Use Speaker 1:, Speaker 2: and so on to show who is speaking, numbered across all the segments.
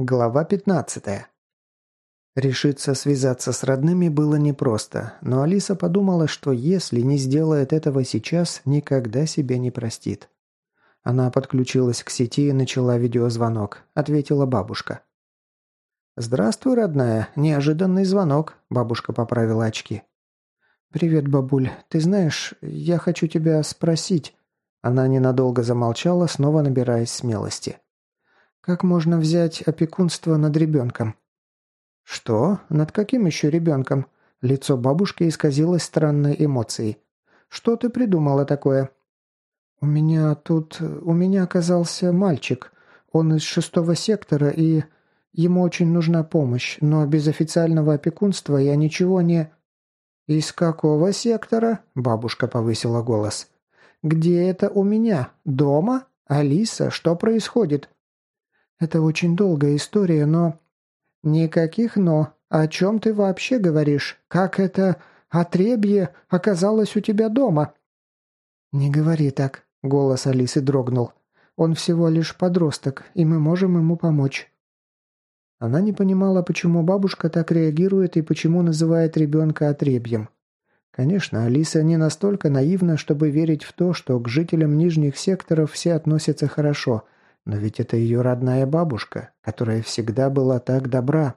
Speaker 1: Глава 15. Решиться связаться с родными было непросто, но Алиса подумала, что если не сделает этого сейчас, никогда себе не простит. Она подключилась к сети и начала видеозвонок. Ответила бабушка. «Здравствуй, родная. Неожиданный звонок», – бабушка поправила очки. «Привет, бабуль. Ты знаешь, я хочу тебя спросить». Она ненадолго замолчала, снова набираясь смелости. «Как можно взять опекунство над ребенком?» «Что? Над каким еще ребенком?» Лицо бабушки исказилось странной эмоцией. «Что ты придумала такое?» У меня оказался мальчик. Он из 6-го сектора, и ему очень нужна помощь, но без официального опекунства я ничего не...» «Из какого сектора?» – бабушка повысила голос. «Где это у меня? Дома? Алиса, что происходит?» «Это очень долгая история, но...» «Никаких «но». О чем ты вообще говоришь? Как это отребье оказалось у тебя дома?» «Не говори так», — голос Алисы дрогнул. «Он всего лишь подросток, и мы можем ему помочь». Она не понимала, почему бабушка так реагирует и почему называет ребенка отребьем. Конечно, Алиса не настолько наивна, чтобы верить в то, что к жителям нижних секторов все относятся хорошо, но ведь это ее родная бабушка, которая всегда была так добра.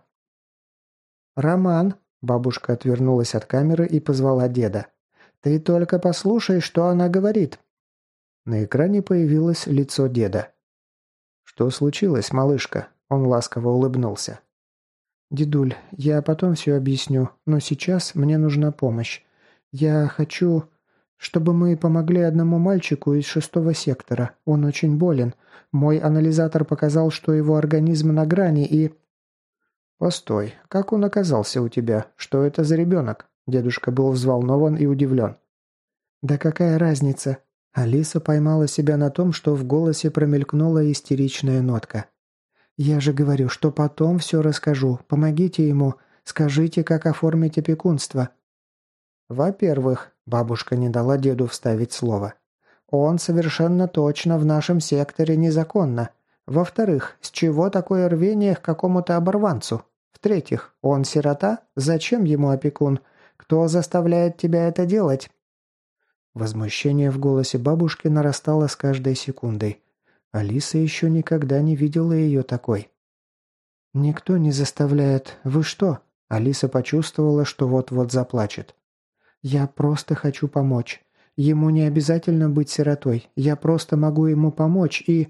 Speaker 1: «Роман», – бабушка отвернулась от камеры и позвала деда. «Ты только послушай, что она говорит». На экране появилось лицо деда. «Что случилось, малышка?» – он ласково улыбнулся. «Дедуль, я потом все объясню, но сейчас мне нужна помощь. Я хочу, чтобы мы помогли одному мальчику из 6-го сектора. Он очень болен. Мой анализатор показал, что его организм на грани и...» «Постой, как он оказался у тебя? Что это за ребенок?» Дедушка был взволнован и удивлен. «Да какая разница?» Алиса поймала себя на том, что в голосе промелькнула истеричная нотка. «Я же говорю, что потом все расскажу. Помогите ему. Скажите, как оформить опекунство». «Во-первых», – бабушка не дала деду вставить слово, – «он совершенно точно в нашем секторе незаконно. Во-вторых, с чего такое рвение к какому-то оборванцу? В-третьих, он сирота? Зачем ему опекун? Кто заставляет тебя это делать?» Возмущение в голосе бабушки нарастало с каждой секундой. Алиса еще никогда не видела ее такой. «Никто не заставляет. Вы что?» Алиса почувствовала, что вот-вот заплачет. «Я просто хочу помочь. Ему не обязательно быть сиротой. Я просто могу ему помочь и...»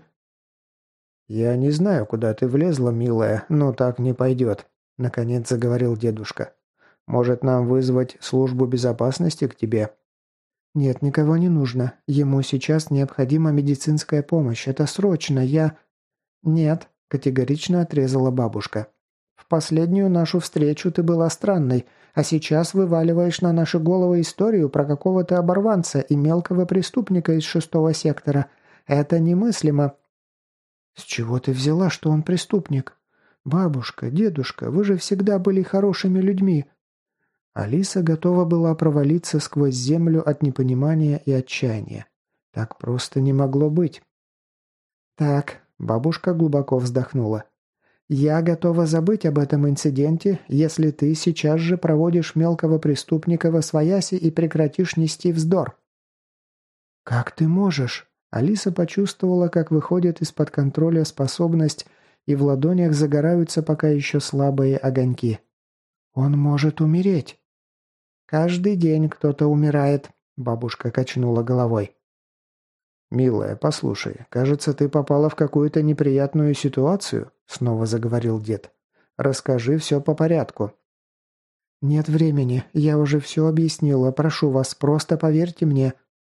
Speaker 1: «Я не знаю, куда ты влезла, милая, но так не пойдет», — наконец заговорил дедушка. «Может, нам вызвать службу безопасности к тебе?» «Нет, никого не нужно. Ему сейчас необходима медицинская помощь. Это срочно. «Нет», — категорично отрезала бабушка. «В последнюю нашу встречу ты была странной, а сейчас вываливаешь на наши головы историю про какого-то оборванца и мелкого преступника из 6-го сектора. Это немыслимо». «С чего ты взяла, что он преступник? Бабушка, дедушка, вы же всегда были хорошими людьми». Алиса готова была провалиться сквозь землю от непонимания и отчаяния. Так просто не могло быть. «Так», — бабушка глубоко вздохнула. «Я готова забыть об этом инциденте, если ты сейчас же проводишь мелкого преступника восвояси и прекратишь нести вздор». «Как ты можешь?» Алиса почувствовала, как выходит из-под контроля способность, и в ладонях загораются пока еще слабые огоньки. «Он может умереть». «Каждый день кто-то умирает», — бабушка качнула головой. «Милая, послушай, кажется, ты попала в какую-то неприятную ситуацию», — снова заговорил дед. «Расскажи все по порядку». «Нет времени, я уже все объяснила, прошу вас, просто поверьте мне».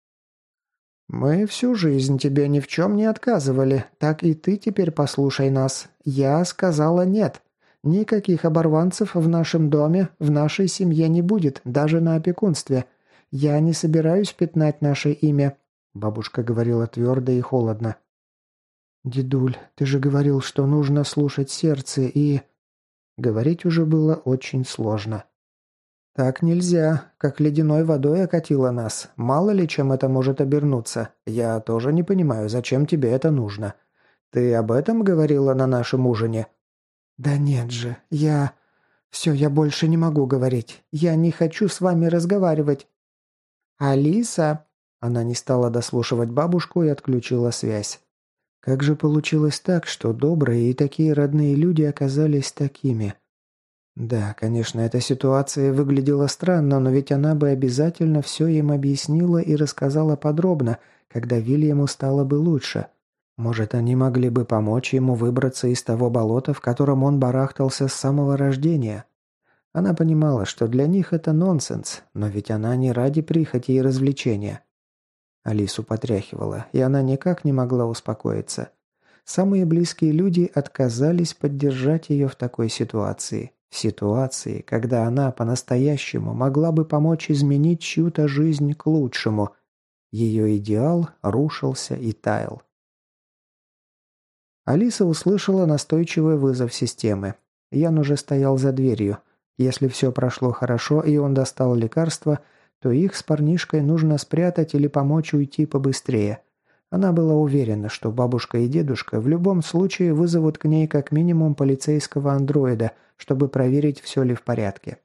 Speaker 1: «Мы всю жизнь тебе ни в чем не отказывали, так и ты теперь послушай нас. Я сказала нет. Никаких оборванцев в нашем доме, в нашей семье не будет, даже на опекунстве. Я не собираюсь пятнать наше имя», — бабушка говорила твердо и холодно. «Дедуль, ты же говорил, что нужно слушать сердце и...» Говорить уже было очень сложно. «Так нельзя. Как ледяной водой окатило нас. Мало ли чем это может обернуться. Я тоже не понимаю, зачем тебе это нужно. Ты об этом говорила на нашем ужине?» «Да нет же, я... Все, я больше не могу говорить. Я не хочу с вами разговаривать». «Алиса!» Она не стала дослушивать бабушку и отключила связь. Как же получилось так, что добрые и такие родные люди оказались такими? Да, конечно, эта ситуация выглядела странно, но ведь она бы обязательно все им объяснила и рассказала подробно, когда Вильяму стало бы лучше. Может, они могли бы помочь ему выбраться из того болота, в котором он барахтался с самого рождения. Она понимала, что для них это нонсенс, но ведь она не ради прихоти и развлечения. Алису потряхивала, и она никак не могла успокоиться. Самые близкие люди отказались поддержать ее в такой ситуации. В ситуации, когда она по-настоящему могла бы помочь изменить чью-то жизнь к лучшему. Ее идеал рушился и таял. Алиса услышала настойчивый вызов системы. Ян уже стоял за дверью. Если все прошло хорошо и он достал лекарство, то их с парнишкой нужно спрятать или помочь уйти побыстрее. Она была уверена, что бабушка и дедушка в любом случае вызовут к ней как минимум полицейского андроида, чтобы проверить, все ли в порядке.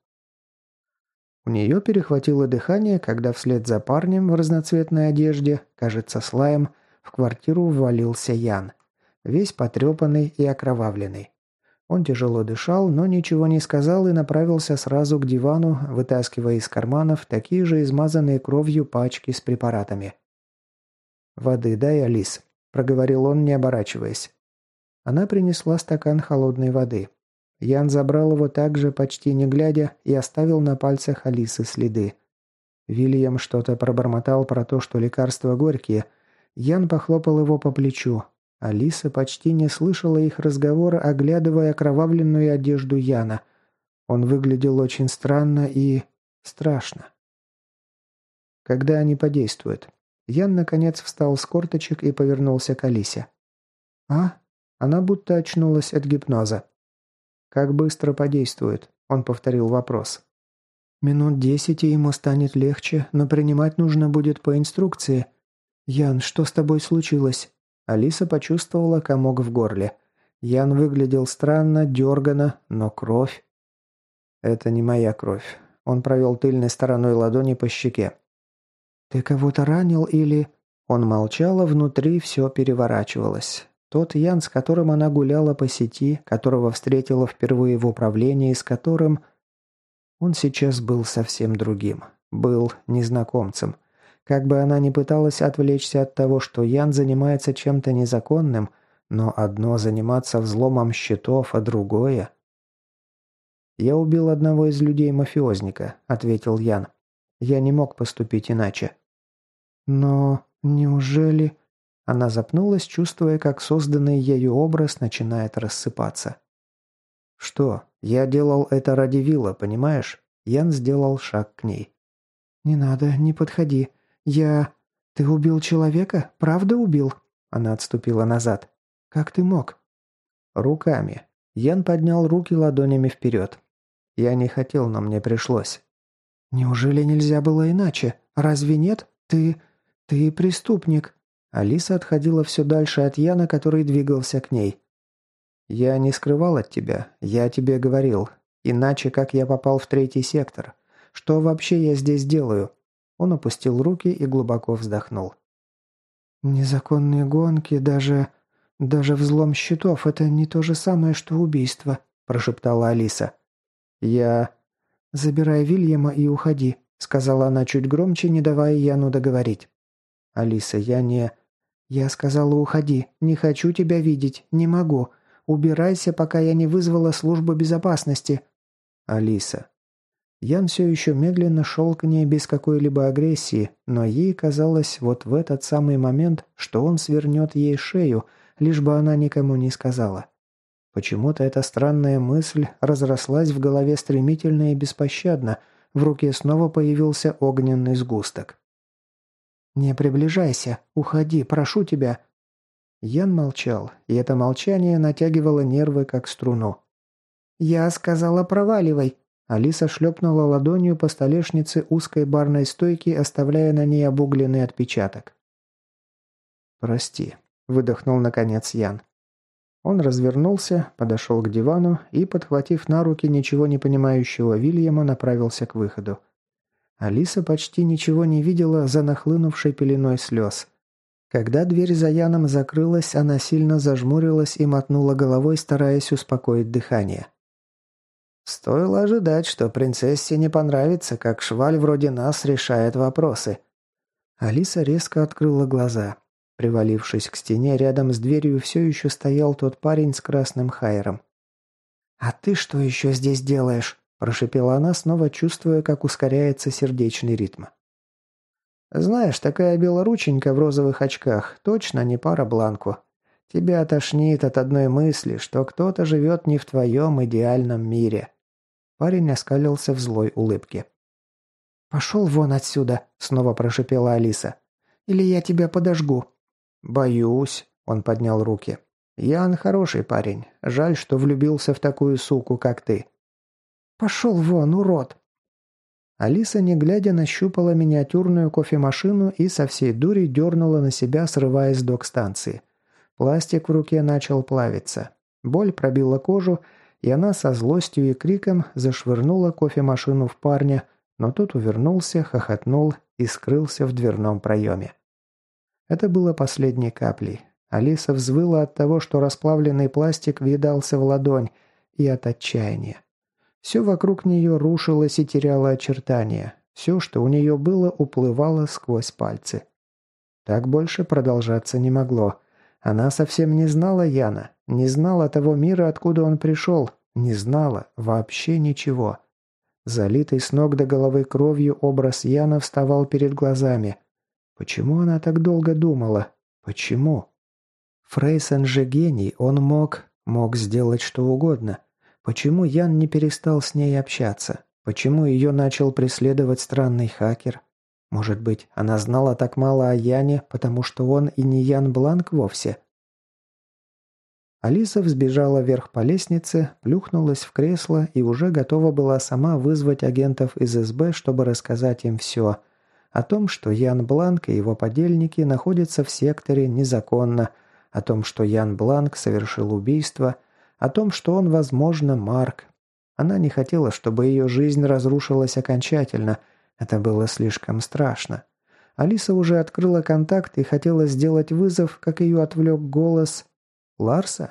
Speaker 1: У нее перехватило дыхание, когда вслед за парнем в разноцветной одежде, кажется, с лаем, в квартиру ввалился Ян. Весь потрепанный и окровавленный. Он тяжело дышал, но ничего не сказал и направился сразу к дивану, вытаскивая из карманов такие же измазанные кровью пачки с препаратами. «Воды дай, Алис», – проговорил он, не оборачиваясь. Она принесла стакан холодной воды. Ян забрал его также, почти не глядя, и оставил на пальцах Алисы следы. Вильям что-то пробормотал про то, что лекарства горькие. Ян похлопал его по плечу. Алиса почти не слышала их разговора, оглядывая окровавленную одежду Яна. Он выглядел очень странно и... страшно. Когда они подействуют? Ян, наконец, встал с корточек и повернулся к Алисе. «А?» Она будто очнулась от гипноза. «Как быстро подействует?» Он повторил вопрос. «Минут 10, и ему станет легче, но принимать нужно будет по инструкции. Ян, что с тобой случилось?» Алиса почувствовала комок в горле. Ян выглядел странно, дергано, но кровь... «Это не моя кровь». Он провел тыльной стороной ладони по щеке. «Ты кого-то ранил или...» Он молчал, а внутри все переворачивалось. Тот Ян, с которым она гуляла по сети, которого встретила впервые в управлении, с которым... Он сейчас был совсем другим. Был незнакомцем. Как бы она ни пыталась отвлечься от того, что Ян занимается чем-то незаконным, но одно заниматься взломом счетов, а другое... «Я убил одного из людей-мафиозника», — ответил Ян. «Я не мог поступить иначе». «Но неужели...» Она запнулась, чувствуя, как созданный ею образ начинает рассыпаться. «Что? Я делал это ради Вилла, понимаешь?» Ян сделал шаг к ней. «Не надо, не подходи. Я... Ты убил человека? Правда убил?» Она отступила назад. «Как ты мог?» «Руками». Ян поднял руки ладонями вперед. «Я не хотел, но мне пришлось». «Неужели нельзя было иначе? Разве нет? Ты преступник». Алиса отходила все дальше от Яна, который двигался к ней. «Я не скрывал от тебя. Я тебе говорил. Иначе как я попал в 3-й сектор? Что вообще я здесь делаю?» Он опустил руки и глубоко вздохнул. «Незаконные гонки, даже взлом счетов – это не то же самое, что убийство», – прошептала Алиса. «Я...» «Забирай Вильяма и уходи», – сказала она чуть громче, не давая Яну договорить. «Алиса, я не...» «Я сказала, уходи. Не хочу тебя видеть. Не могу. Убирайся, пока я не вызвала службу безопасности». «Алиса». Ян все еще медленно шел к ней без какой-либо агрессии, но ей казалось вот в этот самый момент, что он свернет ей шею, лишь бы она никому не сказала. Почему-то эта странная мысль разрослась в голове стремительно и беспощадно, в руке снова появился огненный сгусток. «Не приближайся. Уходи, прошу тебя». Ян молчал, и это молчание натягивало нервы, как струну. «Я сказала, проваливай». Алиса шлепнула ладонью по столешнице узкой барной стойки, оставляя на ней обугленный отпечаток. «Прости», — выдохнул наконец Ян. Он развернулся, подошел к дивану и, подхватив на руки ничего не понимающего Вильяма, направился к выходу. Алиса почти ничего не видела за нахлынувшей пеленой слез. Когда дверь за Яном закрылась, она сильно зажмурилась и мотнула головой, стараясь успокоить дыхание. Стоило ожидать, что принцессе не понравится, как шваль вроде нас решает вопросы. Алиса резко открыла глаза. Привалившись к стене, рядом с дверью все еще стоял тот парень с красным хайером. «А ты что еще здесь делаешь?» – прошипела она, снова чувствуя, как ускоряется сердечный ритм. «Знаешь, такая белорученька в розовых очках точно не пара Бланку. Тебя тошнит от одной мысли, что кто-то живет не в твоем идеальном мире». Парень оскалился в злой улыбке. «Пошел вон отсюда!» – снова прошипела Алиса. «Или я тебя подожгу!» «Боюсь!» – он поднял руки. «Ян хороший парень. Жаль, что влюбился в такую суку, как ты». «Пошел вон, урод!» Алиса, не глядя, нащупала миниатюрную кофемашину и со всей дури дернула на себя, срываясь с док-станции. Пластик в руке начал плавиться. Боль пробила кожу, и она со злостью и криком зашвырнула кофемашину в парня, но тот увернулся, хохотнул и скрылся в дверном проеме. Это было последней каплей. Алиса взвыла от того, что расплавленный пластик въедался в ладонь, и от отчаяния. Все вокруг нее рушилось и теряло очертания. Все, что у нее было, уплывало сквозь пальцы. Так больше продолжаться не могло. Она совсем не знала Яна, не знала того мира, откуда он пришел, не знала вообще ничего. Залитый с ног до головы кровью образ Яна вставал перед глазами. Почему она так долго думала? Почему? Фрейсен же гений, он мог сделать что угодно. Почему Ян не перестал с ней общаться? Почему ее начал преследовать странный хакер? Может быть, она знала так мало о Яне, потому что он и не Ян Бланк вовсе? Алиса взбежала вверх по лестнице, плюхнулась в кресло и уже готова была сама вызвать агентов из СБ, чтобы рассказать им все. О том, что Ян Бланк и его подельники находятся в секторе незаконно, о том, что Ян Бланк совершил убийство, о том, что он, возможно, Марк. Она не хотела, чтобы ее жизнь разрушилась окончательно. Это было слишком страшно. Алиса уже открыла контакт и хотела сделать вызов, как ее отвлек голос Ларса.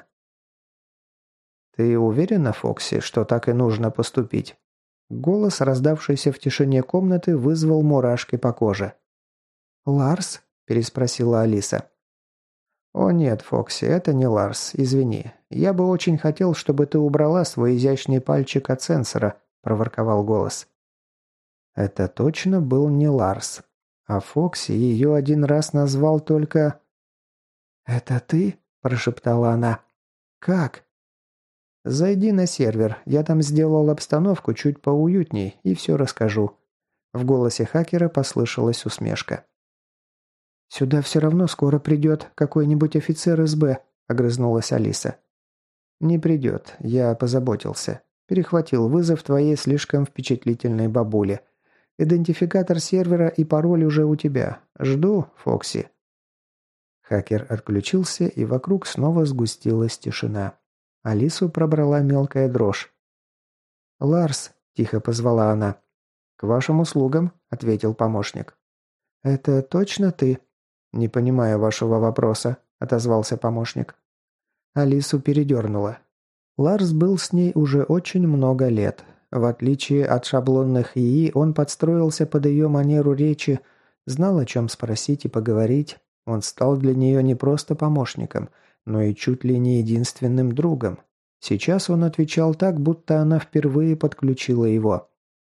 Speaker 1: «Ты уверена, Фокси, что так и нужно поступить?» Голос, раздавшийся в тишине комнаты, вызвал мурашки по коже. «Ларс?» – переспросила Алиса. «О нет, Фокси, это не Ларс, извини. Я бы очень хотел, чтобы ты убрала свой изящный пальчик от сенсора», – проворковал голос. Это точно был не Ларс. А Фокси ее один раз назвал только... «Это ты?» – прошептала она. «Как?» «Зайди на сервер, я там сделал обстановку чуть поуютней и все расскажу». В голосе хакера послышалась усмешка. «Сюда все равно скоро придет какой-нибудь офицер СБ», – огрызнулась Алиса. «Не придет, я позаботился. Перехватил вызов твоей слишком впечатлительной бабуле. Идентификатор сервера и пароль уже у тебя. Жду, Фокси». Хакер отключился, и вокруг снова сгустилась тишина. Алису пробрала мелкая дрожь. «Ларс», – тихо позвала она. «К вашим услугам», – ответил помощник. «Это точно ты?» «Не понимаю вашего вопроса», – отозвался помощник. Алису передернуло. Ларс был с ней уже очень много лет. В отличие от шаблонных ИИ, он подстроился под ее манеру речи, знал, о чем спросить и поговорить. Он стал для нее не просто помощником, но и чуть ли не единственным другом. Сейчас он отвечал так, будто она впервые подключила его.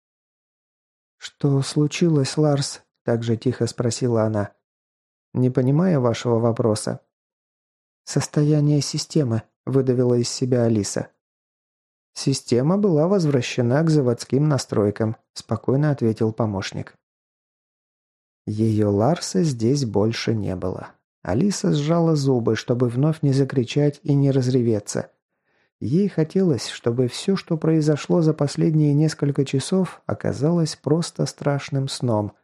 Speaker 1: «Что случилось, Ларс?» – также тихо спросила она. «Не понимаю вашего вопроса». «Состояние системы», – выдавила из себя Алиса. «Система была возвращена к заводским настройкам», – спокойно ответил помощник. Ее Ларса здесь больше не было. Алиса сжала зубы, чтобы вновь не закричать и не разреветься. Ей хотелось, чтобы все, что произошло за последние несколько часов, оказалось просто страшным сном.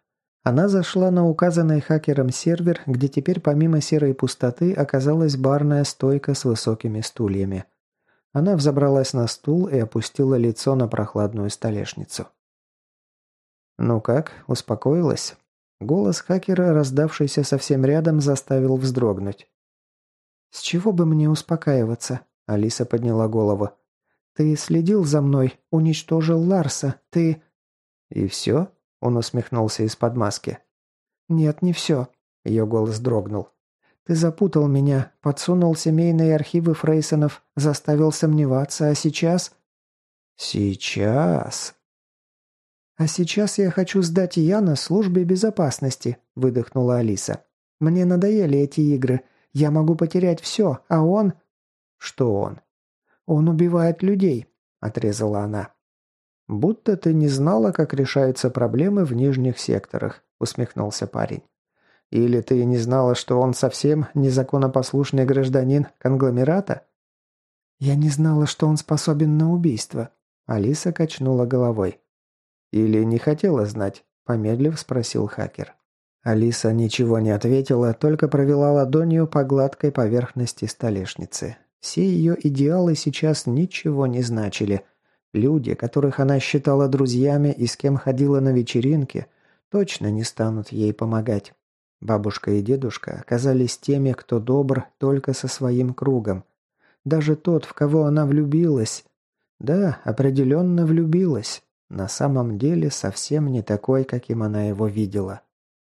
Speaker 1: Она зашла на указанный хакером сервер, где теперь помимо серой пустоты оказалась барная стойка с высокими стульями. Она взобралась на стул и опустила лицо на прохладную столешницу. «Ну как, успокоилась?» Голос хакера, раздавшийся совсем рядом, заставил вздрогнуть. «С чего бы мне успокаиваться?» Алиса подняла голову. «Ты следил за мной, уничтожил Ларса, ты...» «И все?» Он усмехнулся из-под маски. «Нет, не все». Ее голос дрогнул. «Ты запутал меня, подсунул семейные архивы Фрейсонов, заставил сомневаться, а сейчас...» «Сейчас...» «А сейчас я хочу сдать Яна службе безопасности», – выдохнула Алиса. «Мне надоели эти игры. Я могу потерять все, а он...» «Что он?» «Он убивает людей», – отрезала она. «Будто ты не знала, как решаются проблемы в нижних секторах», – усмехнулся парень. «Или ты не знала, что он совсем незаконопослушный гражданин конгломерата?» «Я не знала, что он способен на убийство», – Алиса качнула головой. «Или не хотела знать?» – помедлив спросил хакер. Алиса ничего не ответила, только провела ладонью по гладкой поверхности столешницы. Все ее идеалы сейчас ничего не значили. Люди, которых она считала друзьями и с кем ходила на вечеринки, точно не станут ей помогать. Бабушка и дедушка оказались теми, кто добр только со своим кругом. Даже тот, в кого она влюбилась. Да, определенно влюбилась. На самом деле совсем не такой, каким она его видела.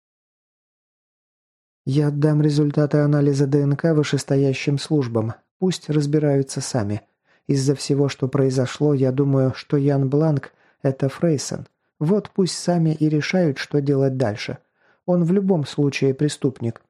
Speaker 1: «Я отдам результаты анализа ДНК вышестоящим службам. Пусть разбираются сами. Из-за всего, что произошло, я думаю, что Ян Бланк – это Фрейсон. Вот пусть сами и решают, что делать дальше. Он в любом случае преступник».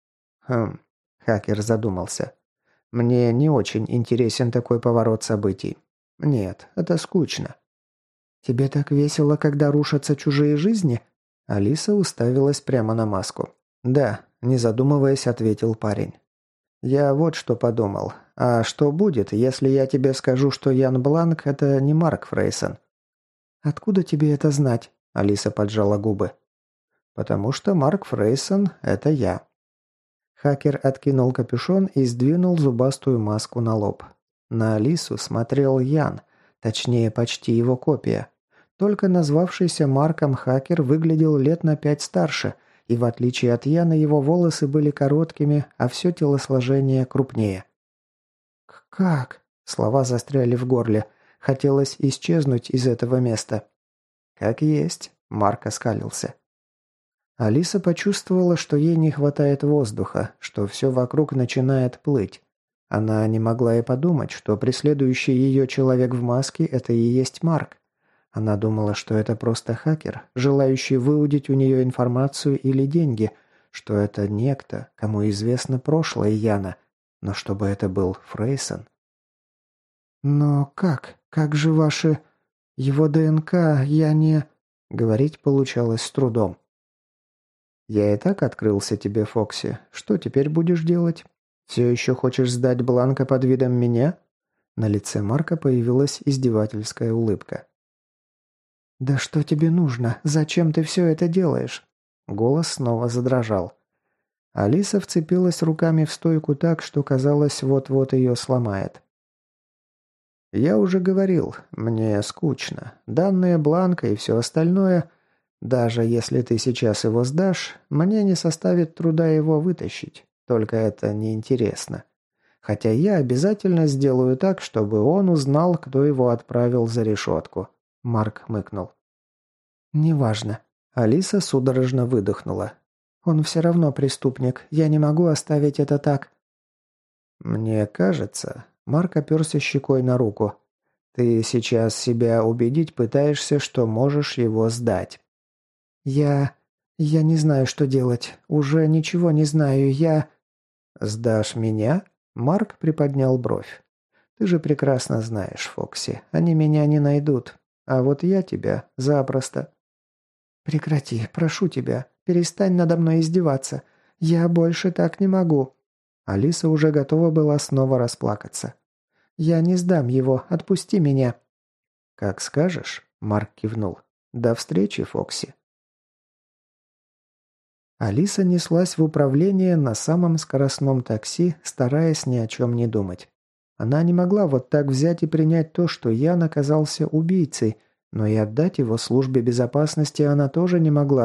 Speaker 1: Хакер задумался. «Мне не очень интересен такой поворот событий. Нет, это скучно». «Тебе так весело, когда рушатся чужие жизни?» Алиса уставилась прямо на маску. «Да», – не задумываясь, ответил парень. «Я вот что подумал. А что будет, если я тебе скажу, что Ян Бланк – это не Марк Фрейсон?» «Откуда тебе это знать?» – Алиса поджала губы. «Потому что Марк Фрейсон – это я». Хакер откинул капюшон и сдвинул зубастую маску на лоб. На Алису смотрел Ян, точнее, почти его копия. Только назвавшийся Марком хакер выглядел лет на 5 старше, и в отличие от Яна его волосы были короткими, а все телосложение крупнее. «Как?» – слова застряли в горле. Хотелось исчезнуть из этого места. «Как есть», – Марк оскалился. Алиса почувствовала, что ей не хватает воздуха, что все вокруг начинает плыть. Она не могла и подумать, что преследующий ее человек в маске – это и есть Марк. Она думала, что это просто хакер, желающий выудить у нее информацию или деньги, что это некто, кому известно прошлое Яна, но чтобы это был Фрейсон. «Но как? Как же ваши... Его ДНК я не...» Говорить получалось с трудом. «Я и так открылся тебе, Фокси. Что теперь будешь делать? Все еще хочешь сдать Бланка под видом меня?» На лице Марка появилась издевательская улыбка. «Да что тебе нужно? Зачем ты все это делаешь?» Голос снова задрожал. Алиса вцепилась руками в стойку так, что казалось, вот-вот ее сломает. «Я уже говорил, мне скучно. Данные Бланка и все остальное, даже если ты сейчас его сдашь, мне не составит труда его вытащить. Только это неинтересно. Хотя я обязательно сделаю так, чтобы он узнал, кто его отправил за решетку». Марк хмыкнул. «Неважно». Алиса судорожно выдохнула. «Он все равно преступник. Я не могу оставить это так». «Мне кажется...» Марк оперся щекой на руку. «Ты сейчас себя убедить пытаешься, что можешь его сдать». «Я не знаю, что делать. Уже ничего не знаю. «Сдашь меня?» Марк приподнял бровь. «Ты же прекрасно знаешь, Фокси, они меня не найдут. А вот я тебя запросто». «Прекрати, прошу тебя. Перестань надо мной издеваться. Я больше так не могу». Алиса уже готова была снова расплакаться. «Я не сдам его. Отпусти меня». «Как скажешь», — Марк кивнул. «До встречи, Фокси». Алиса неслась в управление на самом скоростном такси, стараясь ни о чем не думать. Она не могла вот так взять и принять то, что Ян оказался убийцей, но и отдать его службе безопасности она тоже не могла,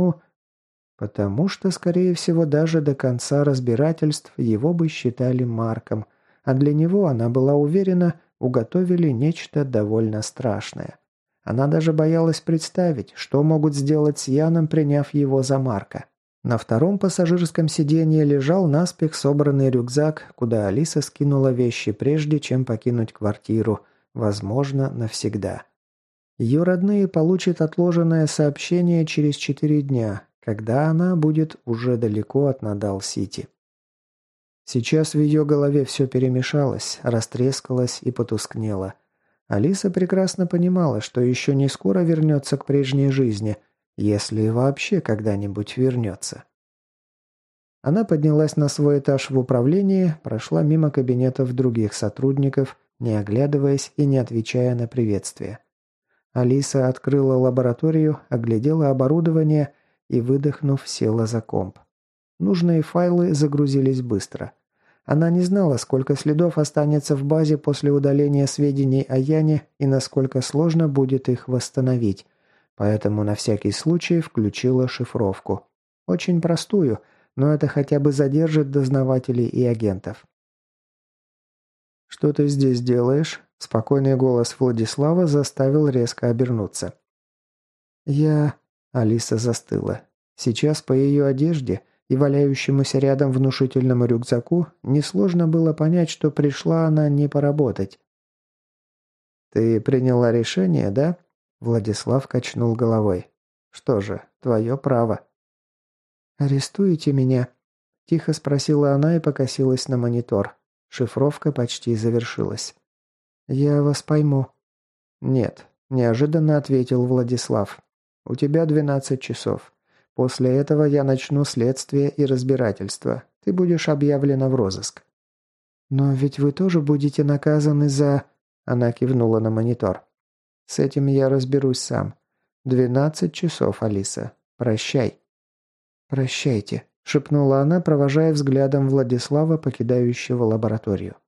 Speaker 1: потому что, скорее всего, даже до конца разбирательств его бы считали Марком, а для него, она была уверена, уготовили нечто довольно страшное. Она даже боялась представить, что могут сделать с Яном, приняв его за Марка. На втором пассажирском сиденье лежал наспех собранный рюкзак, куда Алиса скинула вещи прежде, чем покинуть квартиру, возможно, навсегда. Ее родные получат отложенное сообщение через 4 дня, когда она будет уже далеко от Надал-Сити. Сейчас в ее голове все перемешалось, растрескалось и потускнело. Алиса прекрасно понимала, что еще не скоро вернется к прежней жизни, если вообще когда-нибудь вернется. Она поднялась на свой этаж в управлении, прошла мимо кабинетов других сотрудников, не оглядываясь и не отвечая на приветствие. Алиса открыла лабораторию, оглядела оборудование и, выдохнув, села за комп. Нужные файлы загрузились быстро. Она не знала, сколько следов останется в базе после удаления сведений о Яне и насколько сложно будет их восстановить, поэтому на всякий случай включила шифровку. Очень простую, но это хотя бы задержит дознавателей и агентов. «Что ты здесь делаешь?» – спокойный голос Владислава заставил резко обернуться. «Я...» – Алиса застыла. Сейчас по ее одежде и валяющемуся рядом внушительному рюкзаку несложно было понять, что пришла она не поработать. «Ты приняла решение, да?» Владислав качнул головой. «Что же, твое право». «Арестуете меня?» – тихо спросила она и покосилась на монитор. Шифровка почти завершилась. «Я вас пойму». «Нет», – неожиданно ответил Владислав. «У тебя 12 часов. После этого я начну следствие и разбирательство. Ты будешь объявлена в розыск». «Но ведь вы тоже будете наказаны за...» Она кивнула на монитор. «С этим я разберусь сам. 12 часов, Алиса. Прощай». «Прощайте», – шепнула она, провожая взглядом Владислава, покидающего лабораторию.